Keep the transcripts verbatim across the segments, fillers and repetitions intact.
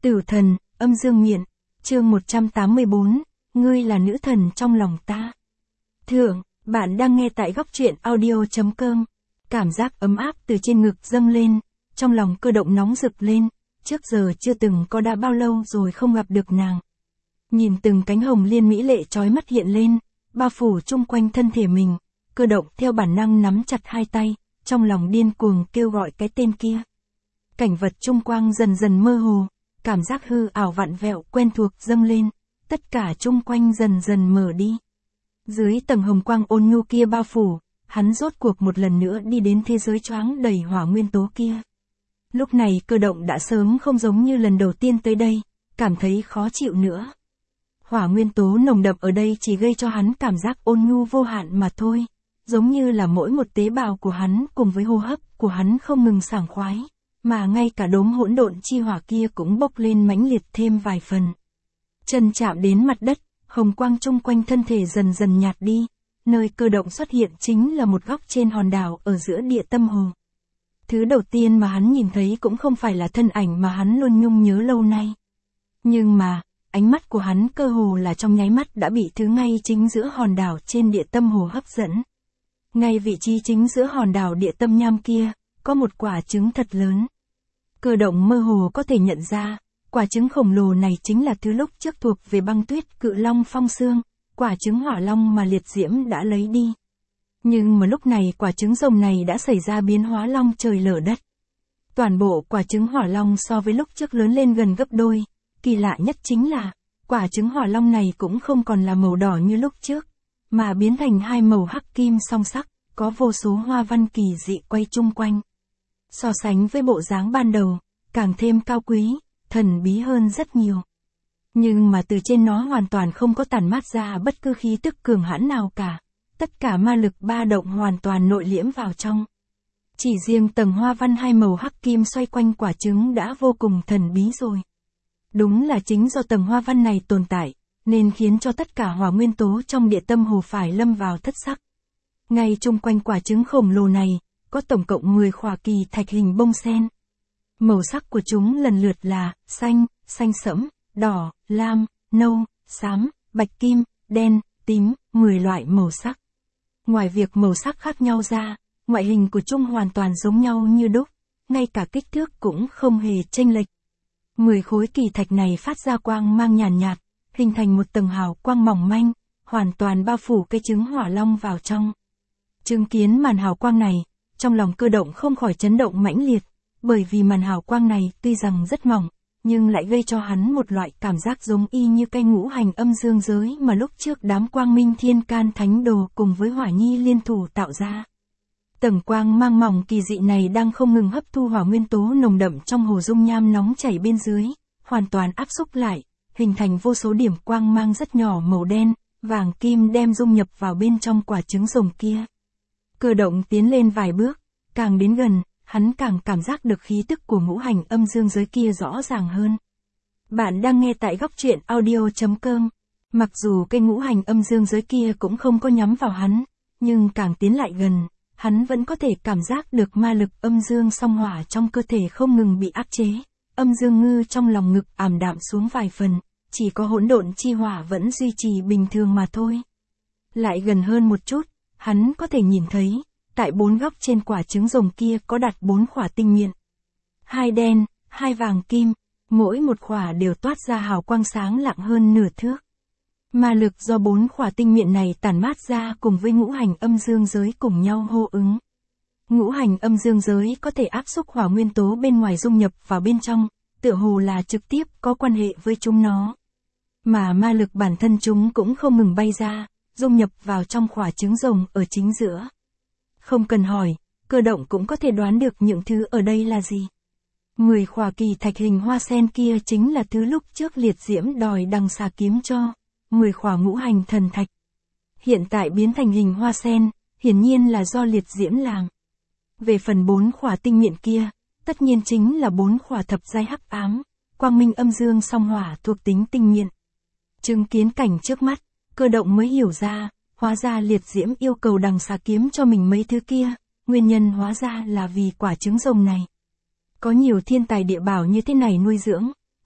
Tử thần, âm dương miện, chương một trăm tám mươi bốn, ngươi là nữ thần trong lòng ta. Thượng, bạn đang nghe tại góc truyện audio.com. Cảm giác ấm áp từ trên ngực dâng lên, trong lòng Cơ Động nóng rực lên, trước giờ chưa từng có đã bao lâu rồi không gặp được nàng. Nhìn từng cánh hồng liên mỹ lệ chói mắt hiện lên, bao phủ chung quanh thân thể mình, Cơ Động theo bản năng nắm chặt hai tay, trong lòng điên cuồng kêu gọi cái tên kia. Cảnh vật chung quanh dần dần mơ hồ, cảm giác hư ảo vặn vẹo quen thuộc dâng lên, tất cả chung quanh dần dần mở đi. Dưới tầng hồng quang ôn nhu kia bao phủ, hắn rốt cuộc một lần nữa đi đến thế giới choáng đầy hỏa nguyên tố kia. Lúc này Cơ Động đã sớm không giống như lần đầu tiên tới đây, cảm thấy khó chịu nữa. Hỏa nguyên tố nồng đậm ở đây chỉ gây cho hắn cảm giác ôn nhu vô hạn mà thôi, giống như là mỗi một tế bào của hắn cùng với hô hấp của hắn không ngừng sảng khoái, mà ngay cả đốm hỗn độn chi hỏa kia cũng bốc lên mãnh liệt thêm vài phần. Chân chạm đến mặt đất, hồng quang chung quanh thân thể dần dần nhạt đi, nơi Cơ Động xuất hiện chính là một góc trên hòn đảo ở giữa địa tâm hồ. Thứ đầu tiên mà hắn nhìn thấy cũng không phải là thân ảnh mà hắn luôn nhung nhớ lâu nay. Nhưng mà, ánh mắt của hắn cơ hồ là trong nháy mắt đã bị thứ ngay chính giữa hòn đảo trên địa tâm hồ hấp dẫn. Ngay vị trí chính giữa hòn đảo địa tâm nham kia, có một quả trứng thật lớn. Cơ Động mơ hồ có thể nhận ra, quả trứng khổng lồ này chính là thứ lúc trước thuộc về băng tuyết cự long phong xương, quả trứng hỏa long mà liệt diễm đã lấy đi. Nhưng mà lúc này quả trứng rồng này đã xảy ra biến hóa long trời lở đất. Toàn bộ quả trứng hỏa long so với lúc trước lớn lên gần gấp đôi, kỳ lạ nhất chính là, quả trứng hỏa long này cũng không còn là màu đỏ như lúc trước, mà biến thành hai màu hắc kim song sắc, có vô số hoa văn kỳ dị quay chung quanh. So sánh với bộ dáng ban đầu, càng thêm cao quý, thần bí hơn rất nhiều. Nhưng mà từ trên nó hoàn toàn không có tản mát ra bất cứ khí tức cường hãn nào cả. Tất cả ma lực ba động hoàn toàn nội liễm vào trong. Chỉ riêng tầng hoa văn hai màu hắc kim xoay quanh quả trứng đã vô cùng thần bí rồi. Đúng là chính do tầng hoa văn này tồn tại, nên khiến cho tất cả hỏa nguyên tố trong địa tâm hồ phải lâm vào thất sắc. Ngay chung quanh quả trứng khổng lồ này, có tổng cộng mười khỏa kỳ thạch hình bông sen. Màu sắc của chúng lần lượt là xanh, xanh sẫm, đỏ, lam, nâu, xám, bạch kim, đen, tím, mười loại màu sắc. Ngoài việc màu sắc khác nhau ra, ngoại hình của chúng hoàn toàn giống nhau như đúc, ngay cả kích thước cũng không hề chênh lệch. Mười khối kỳ thạch này phát ra quang mang nhàn nhạt, hình thành một tầng hào quang mỏng manh, hoàn toàn bao phủ cái trứng hỏa long vào trong. Chứng kiến màn hào quang này, trong lòng Cơ Động không khỏi chấn động mãnh liệt, bởi vì màn hào quang này tuy rằng rất mỏng, nhưng lại gây cho hắn một loại cảm giác giống y như cái ngũ hành âm dương giới mà lúc trước đám quang minh thiên can thánh đồ cùng với hỏa nhi liên thủ tạo ra. Tầng quang mang mỏng kỳ dị này đang không ngừng hấp thu hỏa nguyên tố nồng đậm trong hồ dung nham nóng chảy bên dưới, hoàn toàn áp xúc lại, hình thành vô số điểm quang mang rất nhỏ màu đen, vàng kim đem dung nhập vào bên trong quả trứng rồng kia. Cơ Động tiến lên vài bước, càng đến gần, hắn càng cảm giác được khí tức của ngũ hành âm dương giới kia rõ ràng hơn. Bạn đang nghe tại góc truyện audio.com. Mặc dù cái ngũ hành âm dương giới kia cũng không có nhắm vào hắn, nhưng càng tiến lại gần, hắn vẫn có thể cảm giác được ma lực âm dương song hỏa trong cơ thể không ngừng bị áp chế. Âm dương ngư trong lòng ngực ảm đạm xuống vài phần, chỉ có hỗn độn chi hỏa vẫn duy trì bình thường mà thôi. Lại gần hơn một chút, hắn có thể nhìn thấy, tại bốn góc trên quả trứng rồng kia có đặt bốn khỏa tinh miện. Hai đen, hai vàng kim, mỗi một khỏa đều toát ra hào quang sáng lạng hơn nửa thước. Ma lực do bốn khỏa tinh miện này tản mát ra cùng với ngũ hành âm dương giới cùng nhau hô ứng. Ngũ hành âm dương giới có thể áp xúc hỏa nguyên tố bên ngoài dung nhập vào bên trong, tựa hồ là trực tiếp có quan hệ với chúng nó. Mà ma lực bản thân chúng cũng không ngừng bay ra, dung nhập vào trong khỏa trứng rồng ở chính giữa. Không cần hỏi, Cơ Động cũng có thể đoán được những thứ ở đây là gì. Mười khỏa kỳ thạch hình hoa sen kia chính là thứ lúc trước liệt diễm đòi đằng xà kiếm cho, mười khỏa ngũ hành thần thạch. Hiện tại biến thành hình hoa sen, hiển nhiên là do liệt diễm làm. Về phần bốn khỏa tinh miện kia, tất nhiên chính là bốn khỏa thập giai hắc ám, quang minh âm dương song hỏa thuộc tính tinh miện. Chứng kiến cảnh trước mắt, Cơ Động mới hiểu ra, hóa ra liệt diễm yêu cầu đằng xà kiếm cho mình mấy thứ kia, nguyên nhân hóa ra là vì quả trứng rồng này. Có nhiều thiên tài địa bảo như thế này nuôi dưỡng,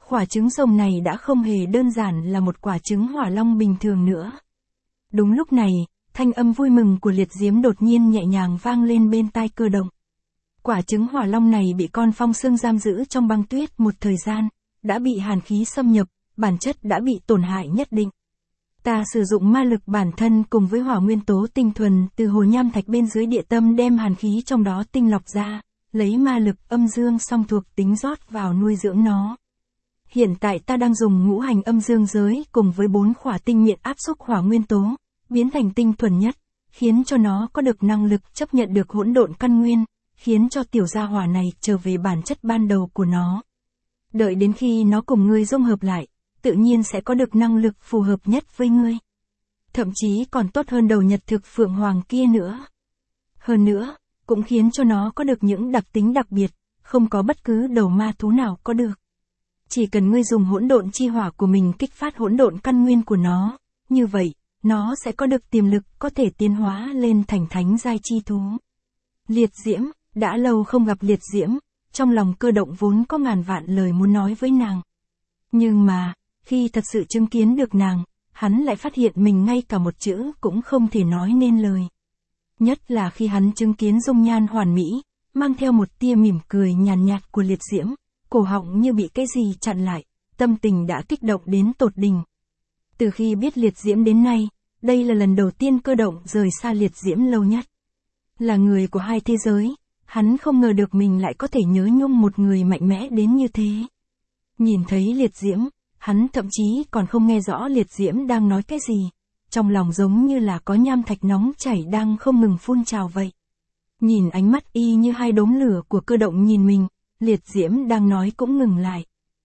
Quả trứng rồng này đã không hề đơn giản là một quả trứng hỏa long bình thường nữa. Đúng lúc này, thanh âm vui mừng của Liệt Diễm đột nhiên nhẹ nhàng vang lên bên tai Cơ Động. Quả trứng hỏa long này bị con phong xương giam giữ trong băng tuyết một thời gian, đã bị hàn khí xâm nhập, bản chất đã bị tổn hại nhất định. Ta sử dụng ma lực bản thân cùng với hỏa nguyên tố tinh thuần từ hồ nham thạch bên dưới địa tâm đem hàn khí trong đó tinh lọc ra, lấy ma lực âm dương song thuộc tính rót vào nuôi dưỡng nó. Hiện tại ta đang dùng ngũ hành âm dương giới cùng với bốn khỏa tinh miệng áp xúc hỏa nguyên tố, biến thành tinh thuần nhất, khiến cho nó có được năng lực chấp nhận được hỗn độn căn nguyên, khiến cho tiểu gia hỏa này trở về bản chất ban đầu của nó. Đợi đến khi nó cùng ngươi dung hợp lại, tự nhiên sẽ có được năng lực phù hợp nhất với ngươi. Thậm chí còn tốt hơn đầu nhật thực phượng hoàng kia nữa. Hơn nữa, cũng khiến cho nó có được những đặc tính đặc biệt, không có bất cứ đầu ma thú nào có được. Chỉ cần ngươi dùng hỗn độn chi hỏa của mình kích phát hỗn độn căn nguyên của nó, như vậy, nó sẽ có được tiềm lực có thể tiến hóa lên thành thánh giai chi thú. Liệt Diễm, đã lâu không gặp Liệt Diễm, trong lòng Cơ Động vốn có ngàn vạn lời muốn nói với nàng. Nhưng mà, khi thật sự chứng kiến được nàng, hắn lại phát hiện mình ngay cả một chữ cũng không thể nói nên lời. Nhất là khi hắn chứng kiến dung nhan hoàn mỹ, mang theo một tia mỉm cười nhàn nhạt, nhạt của Liệt Diễm, cổ họng như bị cái gì chặn lại, tâm tình đã kích động đến tột đỉnh. Từ khi biết Liệt Diễm đến nay, đây là lần đầu tiên Cơ Động rời xa Liệt Diễm lâu nhất. Là người của hai thế giới, hắn không ngờ được mình lại có thể nhớ nhung một người mạnh mẽ đến như thế. Nhìn thấy Liệt Diễm, hắn thậm chí còn không nghe rõ Liệt Diễm đang nói cái gì, trong lòng giống như là có nham thạch nóng chảy đang không ngừng phun trào vậy. Nhìn ánh mắt y như hai đốm lửa của Cơ Động nhìn mình, Liệt Diễm đang nói cũng ngừng lại.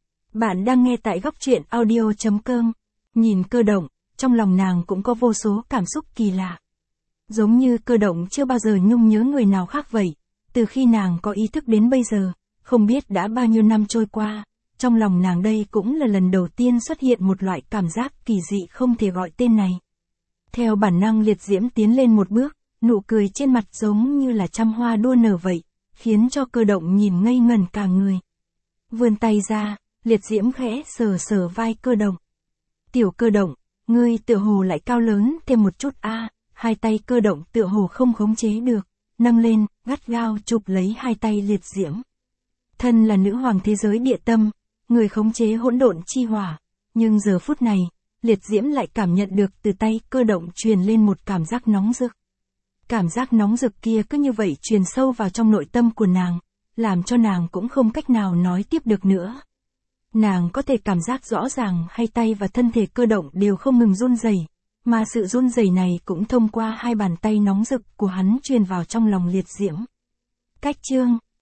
Bạn đang nghe tại góc truyện audio chấm com. Nhìn Cơ Động, trong lòng nàng cũng có vô số cảm xúc kỳ lạ. Giống như Cơ Động chưa bao giờ nhung nhớ người nào khác vậy, từ khi nàng có ý thức đến bây giờ, không biết đã bao nhiêu năm trôi qua, trong lòng nàng đây cũng là lần đầu tiên xuất hiện một loại cảm giác kỳ dị không thể gọi tên này. Theo bản năng Liệt Diễm tiến lên một bước, nụ cười trên mặt giống như là trăm hoa đua nở vậy, khiến cho Cơ Động nhìn ngây ngẩn cả người. Vươn tay ra, Liệt Diễm khẽ sờ sờ vai Cơ Động. Tiểu Cơ Động, ngươi tựa hồ lại cao lớn thêm một chút a. À, hai tay Cơ Động tựa hồ không khống chế được, nâng lên, gắt gao chụp lấy hai tay Liệt Diễm. Thân là nữ hoàng thế giới địa tâm, người khống chế hỗn độn chi hỏa, nhưng giờ phút này, Liệt Diễm lại cảm nhận được từ tay Cơ Động truyền lên một cảm giác nóng rực. Cảm giác nóng rực kia cứ như vậy truyền sâu vào trong nội tâm của nàng, làm cho nàng cũng không cách nào nói tiếp được nữa. Nàng có thể cảm giác rõ ràng hai tay và thân thể Cơ Động đều không ngừng run rẩy, mà sự run rẩy này cũng thông qua hai bàn tay nóng rực của hắn truyền vào trong lòng Liệt Diễm. Cách chương